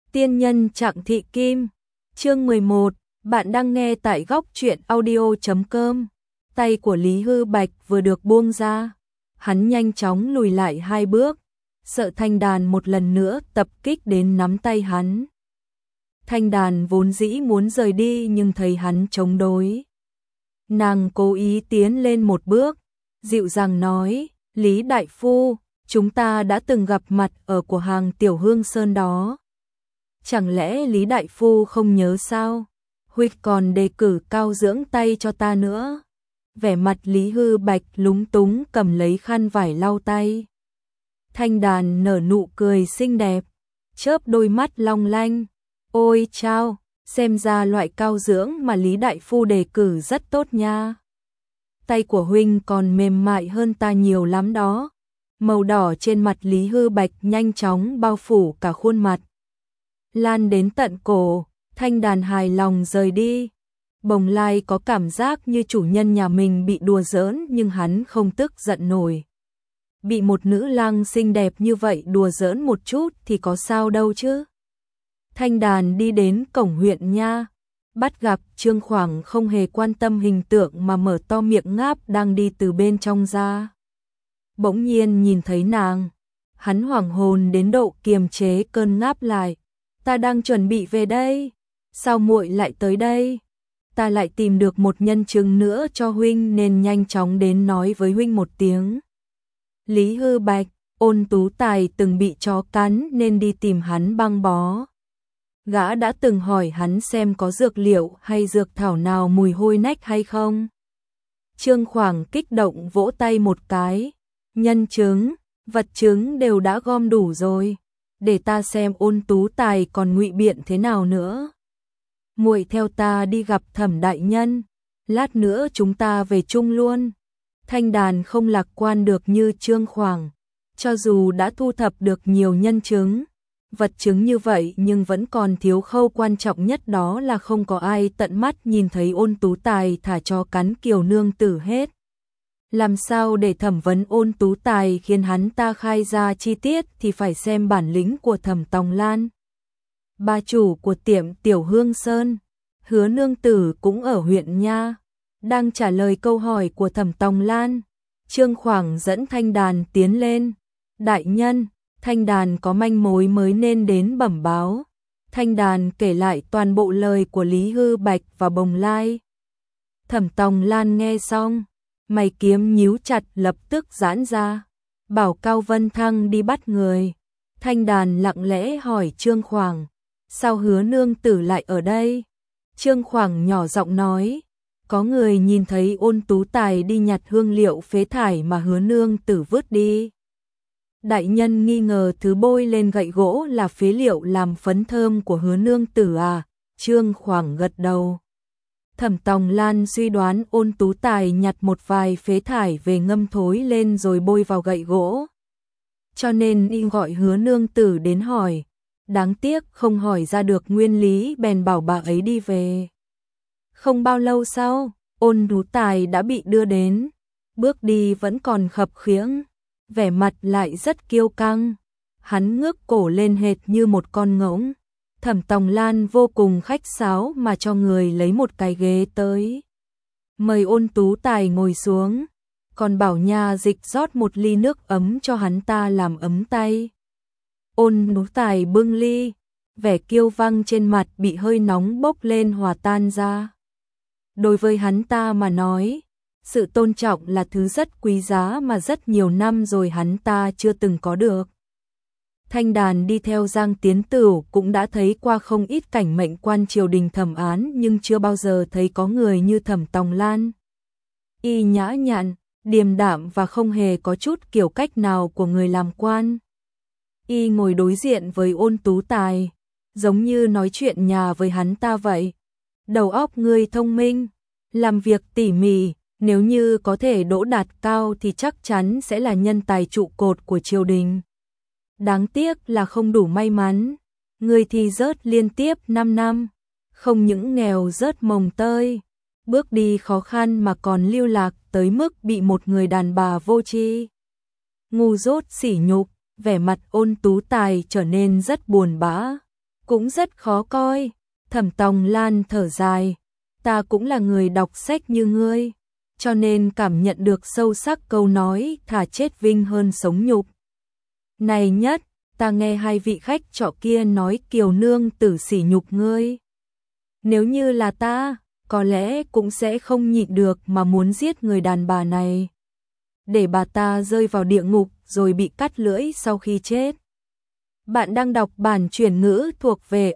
Tiên nhân Trạng Thị Kim, chương 11, bạn đang nghe tại góc truyện audio.com. Tay của Lý Hư Bạch vừa được buông ra, hắn nhanh chóng lùi lại 2 bước, sợ Thanh Đàn một lần nữa tập kích đến nắm tay hắn. Thanh Đàn vốn dĩ muốn rời đi nhưng thấy hắn chống đối. Nàng cố ý tiến lên một bước, dịu dàng nói, Lý Đại Phu, chúng ta đã từng gặp mặt ở cửa hàng Tiểu Hương Sơn đó. Chẳng lẽ Lý Đại Phu không nhớ sao? Huynh còn đề cử cao dưỡng tay cho ta nữa. Vẻ mặt Lý Hư Bạch lúng túng cầm lấy khăn vải lau tay. Thanh Đàn nở nụ cười xinh đẹp, chớp đôi mắt long lanh. Ôi chao, xem ra loại cao dưỡng mà Lý Đại Phu đề cử rất tốt nha. Tay của huynh còn mềm mại hơn ta nhiều lắm đó. Màu đỏ trên mặt Lý Hư Bạch nhanh chóng bao phủ cả khuôn mặt, lan đến tận cổ. Thanh Đàn hài lòng rời đi. Bồng Lai có cảm giác như chủ nhân nhà mình bị đùa giỡn nhưng hắn không tức giận nổi. Bị một nữ lang xinh đẹp như vậy đùa giỡn một chút thì có sao đâu chứ. Thanh Đàn đi đến cổng huyện nha, bắt gặp Trương Khoảng không hề quan tâm hình tượng mà mở to miệng ngáp đang đi từ bên trong ra. Bỗng nhiên nhìn thấy nàng, hắn hoảng hồn đến độ kiềm chế cơn ngáp lại. Ta đang chuẩn bị về đây, sao muội lại tới đây? Ta lại tìm được một nhân chứng nữa cho huynh nên nhanh chóng đến nói với huynh một tiếng. Lý Hư Bạch, Ôn Tú Tài từng bị chó cắn nên đi tìm hắn băng bó. Gã đã từng hỏi hắn xem có dược liệu hay dược thảo nào mùi hôi nách hay không. Trương Khoảng kích động vỗ tay một cái. Nhân chứng, vật chứng đều đã gom đủ rồi. Để ta xem Ôn Tú Tài còn ngụy biện thế nào nữa. Muội theo ta đi gặp Thẩm đại nhân, lát nữa chúng ta về chung luôn. Thanh Đàn không lạc quan được như Trương Khoảng, cho dù đã thu thập được nhiều nhân chứng, vật chứng như vậy nhưng vẫn còn thiếu khâu quan trọng nhất, đó là không có ai tận mắt nhìn thấy Ôn Tú Tài thả cho cắn Kiều nương tử hết. Làm sao để thẩm vấn Ôn Tú Tài khiến hắn ta khai ra chi tiết thì phải xem bản lĩnh của Thẩm Tòng Lan. Bà chủ của tiệm Tiểu Hương Sơn, Hứa nương tử cũng ở huyện nha, đang trả lời câu hỏi của Thẩm Tòng Lan. Trương Khoảng dẫn Thanh Đàn tiến lên. Đại nhân, Thanh Đàn có manh mối mới nên đến bẩm báo. Thanh Đàn kể lại toàn bộ lời của Lý Hư Bạch và Bồng Lai. Thẩm Tòng Lan nghe xong, mày kiếm nhíu chặt lập tức giãn ra, bảo Cao Vân Thăng đi bắt người. Thanh Đàn lặng lẽ hỏi Trương Khoảng, sao Hứa nương tử lại ở đây? Trương Khoảng nhỏ giọng nói, có người nhìn thấy Ôn Tú Tài đi nhặt hương liệu phế thải mà Hứa nương tử vứt đi. Đại nhân nghi ngờ thứ bôi lên gậy gỗ là phế liệu làm phấn thơm của Hứa nương tử à? Trương Khoảng gật đầu. Thẩm Tòng Lan suy đoán Ôn Tú Tài nhặt một vài phế thải về ngâm thối lên rồi bôi vào gậy gỗ, cho nên y gọi Hứa nương tử đến hỏi. Đáng tiếc không hỏi ra được nguyên lý, bèn bảo bà ấy đi về. Không bao lâu sau, Ôn Tú Tài đã bị đưa đến, bước đi vẫn còn khập khiễng, vẻ mặt lại rất kiêu căng. Hắn ngước cổ lên hệt như một con ngỗng. Thẩm Tòng Lan vô cùng khách sáo mà cho người lấy một cái ghế tới, mời Ôn Tú Tài ngồi xuống, còn bảo nha dịch rót một ly nước ấm cho hắn ta làm ấm tay. Ôn Tú Tài bưng ly, vẻ kiêu văng trên mặt bị hơi nóng bốc lên hòa tan ra. Đối với hắn ta mà nói, sự tôn trọng là thứ rất quý giá mà rất nhiều năm rồi hắn ta chưa từng có được. Thanh Đàn đi theo Giang Tiến Tửu cũng đã thấy qua không ít cảnh mệnh quan triều đình thẩm án nhưng chưa bao giờ thấy có người như Thẩm Tòng Lan. Y nhã nhặn, điềm đạm và không hề có chút kiểu cách nào của người làm quan. Y ngồi đối diện với Ôn Tú Tài, giống như nói chuyện nhà với hắn ta vậy. Đầu óc ngươi thông minh, làm việc tỉ mỉ, nếu như có thể đỗ đạt cao thì chắc chắn sẽ là nhân tài trụ cột của triều đình. Đáng tiếc là không đủ may mắn, ngươi thì rớt liên tiếp 5 năm, không những nghèo rớt mồng tơi, bước đi khó khăn mà còn lưu lạc tới mức bị một người đàn bà vô tri, ngu dốt sỉ nhục. Vẻ mặt Ôn Tú Tài trở nên rất buồn bã. cũng rất khó coi. Thẩm Tòng Lan thở dài, ta cũng là người đọc sách như ngươi, cho nên cảm nhận được sâu sắc câu nói thà chết vinh hơn sống nhục. Này nhất, ta nghe hai vị khách trọ kia nói Kiều nương tử sỉ nhục ngươi. Nếu như là ta, có lẽ cũng sẽ không nhịn được mà muốn giết người đàn bà này, để bà ta rơi vào địa ngục rồi bị cắt lưỡi sau khi chết. Bạn đang đọc bản chuyển ngữ thuộc về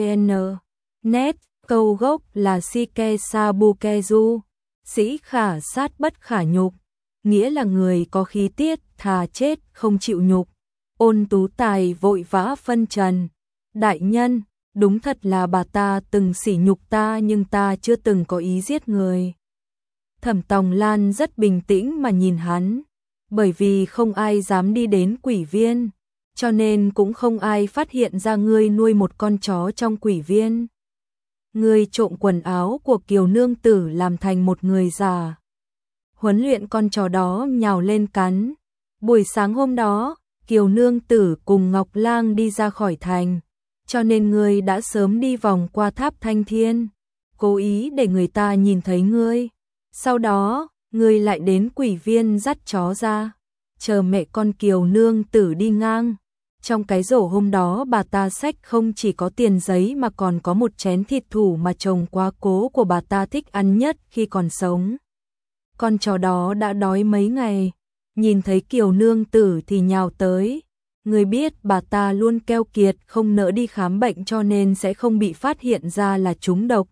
Elavn.net, câu gốc là Sike Sabukeju, sĩ khả sát bất khả nhục, nghĩa là người có khí tiết thà chết không chịu nhục. Ôn Tú Tài vội vã phân trần, đại nhân, đúng thật là bà ta từng sỉ nhục ta nhưng ta chưa từng có ý giết người. Thẩm Tòng Lan rất bình tĩnh mà nhìn hắn, bởi vì không ai dám đi đến quỷ viên, cho nên cũng không ai phát hiện ra ngươi nuôi một con chó trong quỷ viên. Ngươi trộm quần áo của Kiều nương tử làm thành một người già, huấn luyện con chó đó nhào lên cắn. Buổi sáng hôm đó, Kiều nương tử cùng Ngọc Lang đi ra khỏi thành, cho nên ngươi đã sớm đi vòng qua tháp Thanh Thiên, cố ý để người ta nhìn thấy ngươi. Sau đó, ngươi lại đến quỷ viên dắt chó ra, chờ mẹ con Kiều nương tử đi ngang. Trong cái rổ hôm đó bà ta xách không chỉ có tiền giấy mà còn có một chén thịt thủ mà chồng quá cố của bà ta thích ăn nhất khi còn sống. Con chó đó đã đói mấy ngày, nhìn thấy Kiều nương tử thì nhào tới. Người biết bà ta luôn keo kiệt không nỡ đi khám bệnh cho nên sẽ không bị phát hiện ra là trúng độc.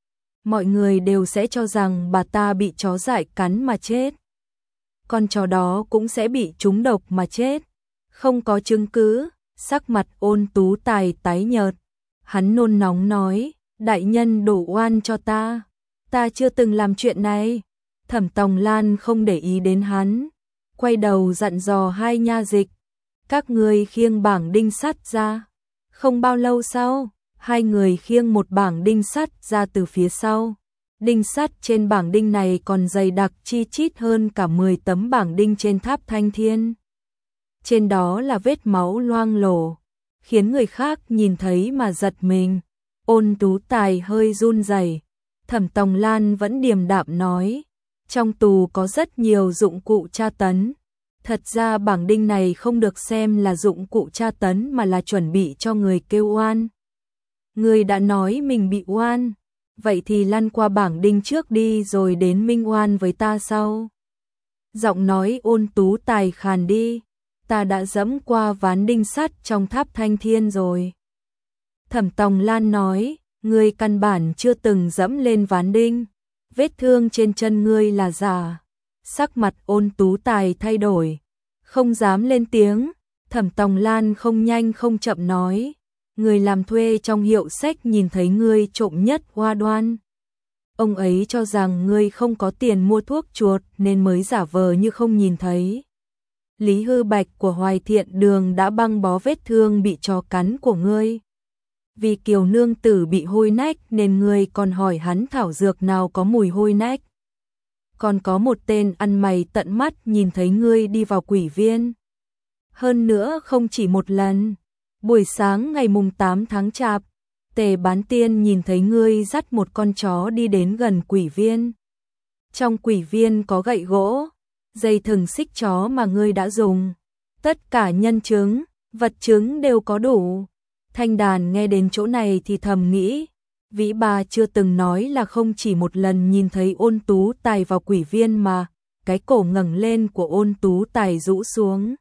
Mọi người đều sẽ cho rằng bà ta bị chó dại cắn mà chết. Con chó đó cũng sẽ bị trúng độc mà chết. Không có chứng cứ, sắc mặt Ôn Tú Tài tái nhợt. Hắn nôn nóng nói, đại nhân đổ oan cho ta chưa từng làm chuyện này. Thẩm Tòng Lan không để ý đến hắn, quay đầu dặn dò hai nha dịch, các người khiêng bảng đinh sắt ra. Không bao lâu sau, hai người khiêng một bảng đinh sắt ra từ phía sau. Đinh sắt trên bảng đinh này còn dày đặc chi chít hơn cả 10 tấm bảng đinh trên tháp Thanh Thiên. Trên đó là vết máu loang lổ, khiến người khác nhìn thấy mà giật mình. Ôn Tú Tài hơi run rẩy. Thẩm Tòng Lan vẫn điềm đạm nói, trong tù có rất nhiều dụng cụ tra tấn. Thật ra bảng đinh này không được xem là dụng cụ tra tấn mà là chuẩn bị cho người kêu oan. Người đã nói mình bị oan, vậy thì lăn qua bảng đinh trước đi rồi đến minh oan với ta sau. Giọng nói Ôn Tú Tài khàn đi, ta đã dẫm qua ván đinh sắt trong tháp Thanh Thiên rồi. Thẩm Tòng Lan nói, ngươi căn bản chưa từng dẫm lên ván đinh, vết thương trên chân ngươi là giả. Sắc mặt Ôn Tú Tài thay đổi, không dám lên tiếng. Thẩm Tòng Lan không nhanh không chậm nói, người làm thuê trong hiệu sách nhìn thấy ngươi trộm nhất Hoa Đoan. Ông ấy cho rằng ngươi không có tiền mua thuốc chuột nên mới giả vờ như không nhìn thấy. Lý Hư Bạch của Hoài Thiện Đường đã băng bó vết thương bị chó cắn của ngươi. Vì Kiều nương tử bị hôi nách nên ngươi còn hỏi hắn thảo dược nào có mùi hôi nách. Còn có một tên ăn mày tận mắt nhìn thấy ngươi đi vào quỷ viên. Hơn nữa không chỉ một lần. Buổi sáng ngày mùng 8 tháng Chạp, Tề Bán Tiên nhìn thấy ngươi dắt một con chó đi đến gần quỷ viên. Trong quỷ viên có gậy gỗ, dây thừng xích chó mà ngươi đã dùng. Tất cả nhân chứng, vật chứng đều có đủ. Thanh Đàn nghe đến chỗ này thì thầm nghĩ, Vĩ Bà chưa từng nói là không chỉ một lần nhìn thấy Ôn Tú Tài vào quỷ viên mà. Cái cổ ngẩng lên của Ôn Tú Tài rũ xuống,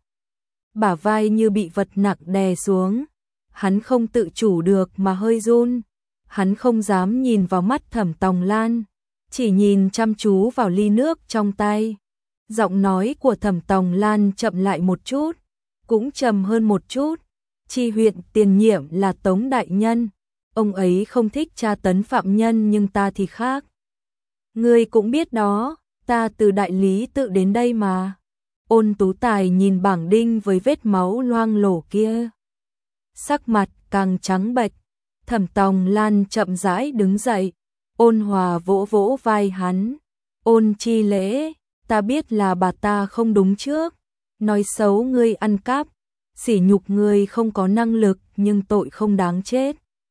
bả vai như bị vật nặng đè xuống. Hắn không tự chủ được mà hơi run. Hắn không dám nhìn vào mắt Thẩm Tòng Lan, chỉ nhìn chăm chú vào ly nước trong tay. Giọng nói của Thẩm Tòng Lan chậm lại một chút, cũng trầm hơn một chút. Tri huyện tiền nhiệm là Tống đại nhân, ông ấy không thích tra tấn phạm nhân nhưng ta thì khác. Ngươi cũng biết đó, ta từ đại lý tự đến đây mà. Ôn Tú Tài nhìn bảng đinh với vết máu loang lổ kia, sắc mặt càng trắng bệch. Thẩm Tòng Lan chậm rãi đứng dậy, ôn hòa vỗ vỗ vai hắn. Ôn Chi Lễ, ta biết là bà ta không đúng trước, nói xấu ngươi ăn cắp, sỉ nhục ngươi không có năng lực nhưng tội không đáng chết.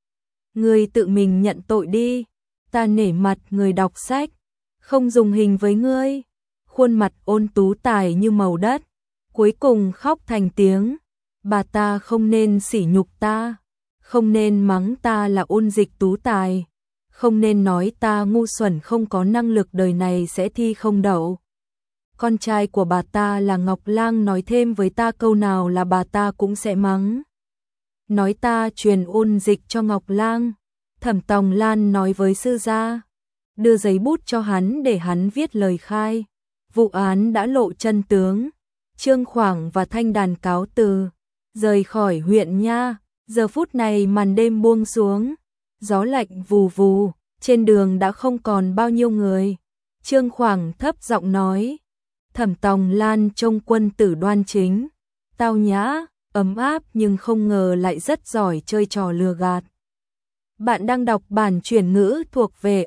Ngươi tự mình nhận tội đi, ta nể mặt người đọc sách, không dùng hình với ngươi. Khuôn mặt Ôn Tú Tài như màu đất, cuối cùng khóc thành tiếng. Bà ta không nên sỉ nhục ta, không nên mắng ta là Ôn Dịch Tú Tài, không nên nói ta ngu xuẩn không có năng lực đời này sẽ thi không đậu. Con trai của bà ta là Ngọc Lang nói thêm với ta câu nào là bà ta cũng sẽ mắng. Nói ta truyền ôn dịch cho Ngọc Lang. Thẩm Tòng Lan nói với sư gia, đưa giấy bút cho hắn để hắn viết lời khai. Vụ án đã lộ chân tướng. Trương Khoảng và Thanh Đàn cáo từ, rời khỏi huyện nha. Giờ phút này màn đêm buông xuống, gió lạnh vù vù, trên đường đã không còn bao nhiêu người. Trương Khoảng thấp giọng nói, Thẩm Tòng Lan trông quân tử đoan chính, tao nhã, ấm áp nhưng không ngờ lại rất giỏi chơi trò lừa gạt. Bạn đang đọc bản chuyển ngữ thuộc về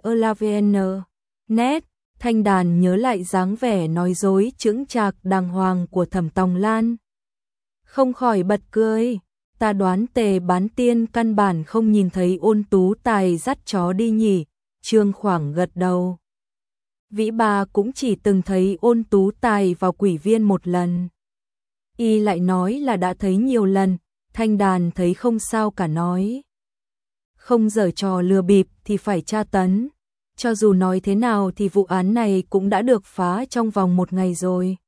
elavn.net. Thanh Đàn nhớ lại dáng vẻ nói dối chững chạc đàng hoàng của Thẩm Tòng Lan, không khỏi bật cười. Ta đoán Tề Bán Tiên căn bản không nhìn thấy Ôn Tú Tài dắt chó đi nhỉ. Trương Khoảng gật đầu. Vĩ Bà cũng chỉ từng thấy Ôn Tú Tài vào Quỷ Viên một lần. Y lại nói là đã thấy nhiều lần. Thanh Đàn thấy không sao cả, nói không giở trò lừa bịp thì phải tra tấn. Cho dù nói thế nào thì vụ án này cũng đã được phá trong vòng 1 ngày rồi.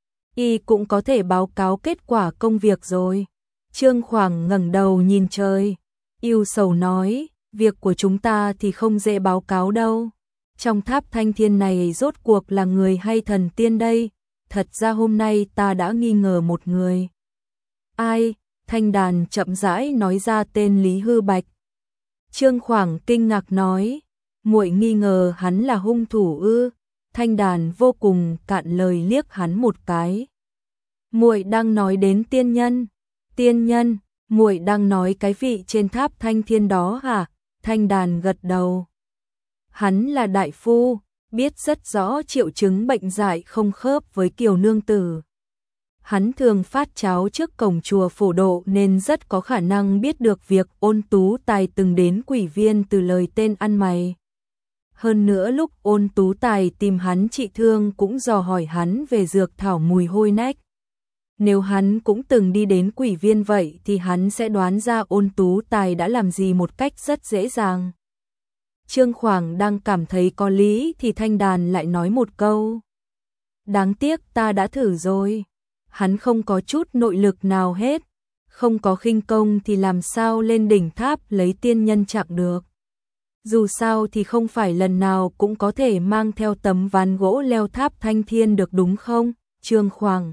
Y cũng có thể báo cáo kết quả công việc rồi. Trương Khoảng ngẩng đầu nhìn trời, ưu sầu nói, việc của chúng ta thì không dễ báo cáo đâu. Trong tháp Thanh Thiên này rốt cuộc là người hay thần tiên đây? Thật ra hôm nay ta đã nghi ngờ một người. Ai? Thanh Đàn chậm rãi nói ra tên Lý Hư Bạch. Trương Khoảng kinh ngạc nói, muội nghi ngờ hắn là hung thủ ư? Thanh Đàn vô cùng cạn lời liếc hắn một cái. Muội đang nói đến tiên nhân? Tiên nhân? Muội đang nói cái vị trên tháp Thanh Thiên đó hả? Thanh Đàn gật đầu. Hắn là đại phu, biết rất rõ triệu chứng bệnh dại không khớp với Kiều nương tử. Hắn thường phát cháo trước cổng chùa Phổ Độ nên rất có khả năng biết được việc Ôn Tú Tài từng đến Quỷ Viên từ lời tên ăn mày. Hơn nữa lúc Ôn Tú Tài tìm hắn trị thương cũng dò hỏi hắn về dược thảo mùi hôi nách. Nếu hắn cũng từng đi đến Quỷ Viên vậy thì hắn sẽ đoán ra Ôn Tú Tài đã làm gì một cách rất dễ dàng. Trương Khoảng đang cảm thấy có lý thì Thanh Đàn lại nói một câu. Đáng tiếc ta đã thử rồi. Hắn không có chút nội lực nào hết. Không có khinh công thì làm sao lên đỉnh tháp lấy tiên nhân trạng được. Dù sao thì không phải lần nào cũng có thể mang theo tấm ván gỗ leo tháp Thanh Thiên được đúng không? Trương Khoảng.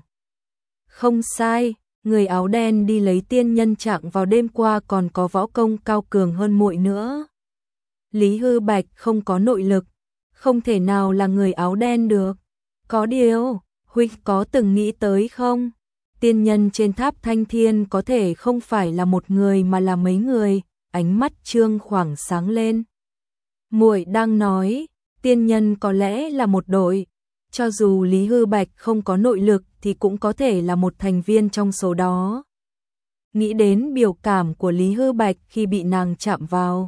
Không sai, người áo đen đi lấy tiên nhân trạng vào đêm qua còn có võ công cao cường hơn muội nữa. Lý Hư Bạch không có nội lực, không thể nào là người áo đen được. Có điều, huynh có từng nghĩ tới không? Tiên nhân trên tháp Thanh Thiên có thể không phải là một người mà là mấy người. Ánh mắt Trương Khoảng sáng lên. Muội đang nói, tiên nhân có lẽ là một đội. Cho dù Lý Hư Bạch không có nội lực thì cũng có thể là một thành viên trong số đó. Nghĩ đến biểu cảm của Lý Hư Bạch khi bị nàng chạm vào,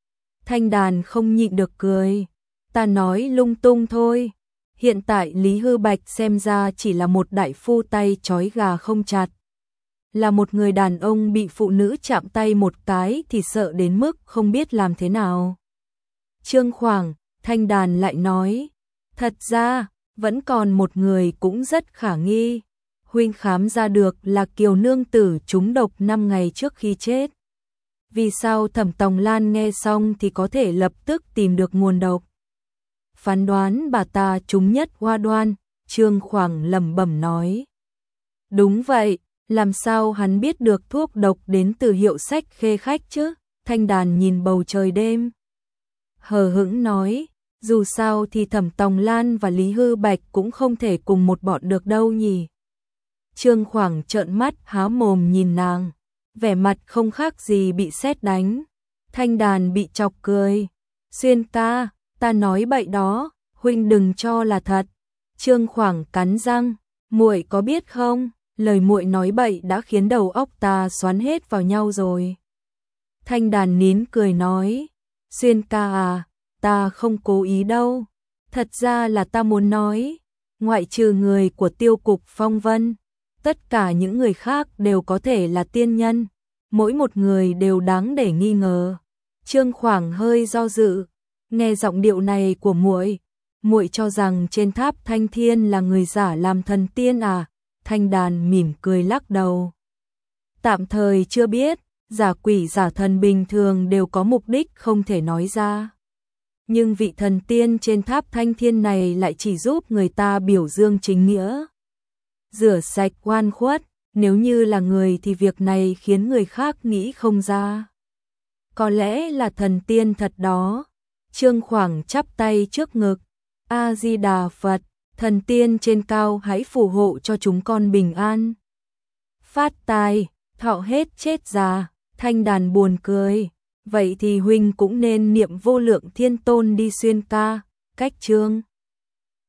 Thanh Đàn không nhịn được cười. Ta nói lung tung thôi. Hiện tại Lý Hư Bạch xem ra chỉ là một đại phu tay trói gà không chặt. Là một người đàn ông bị phụ nữ chạm tay một cái thì sợ đến mức không biết làm thế nào. Trương Khoảng, Thanh Đàn lại nói, thật ra, vẫn còn một người cũng rất khả nghi. Huynh khám ra được là Kiều nương tử trúng độc 5 ngày trước khi chết. Vì sao Thẩm Tòng Lan nghe xong thì có thể lập tức tìm được nguồn độc? Phán đoán bà ta trúng nhất Hoa Đoan, Trương Khoảng lẩm bẩm nói. Đúng vậy, làm sao hắn biết được thuốc độc đến từ hiệu sách Khê Khách chứ? Thanh Đàn nhìn bầu trời đêm, hờ hững nói, dù sao thì Thẩm Tòng Lan và Lý Hư Bạch cũng không thể cùng một bọn được đâu nhỉ. Trương Khoảng trợn mắt há mồm nhìn nàng, vẻ mặt không khác gì bị sét đánh. Thanh Đàn bị chọc cười. Xuyên ca, ta nói bậy đó, huynh đừng cho là thật. Trương Khoảng cắn răng, muội có biết không, lời muội nói bậy đã khiến đầu óc ta xoắn hết vào nhau rồi. Thanh Đàn nín cười nói, Xuyên ca à, ta không cố ý đâu. Thật ra là ta muốn nói, ngoại trừ người của tiêu cục phong vân, tất cả những người khác đều có thể là tiên nhân, mỗi một người đều đáng để nghi ngờ. Trương Khoảng hơi do dự, nghe giọng điệu này của muội, muội cho rằng trên tháp Thanh Thiên là người giả làm thần tiên à? Thanh Đàn mỉm cười lắc đầu. Tạm thời chưa biết, giả quỷ giả thần bình thường đều có mục đích không thể nói ra. Nhưng vị thần tiên trên tháp Thanh Thiên này lại chỉ giúp người ta biểu dương chính nghĩa, rửa sạch oan khuất, nếu như là người thì việc này khiến người khác nghĩ không ra. Có lẽ là thần tiên thật đó. Trương Khoảng chắp tay trước ngực, A Di Đà Phật, thần tiên trên cao hãy phù hộ cho chúng con bình an, phát tài, thọ hết chết già. Thanh Đàn buồn cười, vậy thì huynh cũng nên niệm Vô Lượng Thiên Tôn đi Xuyên ca. Cách chương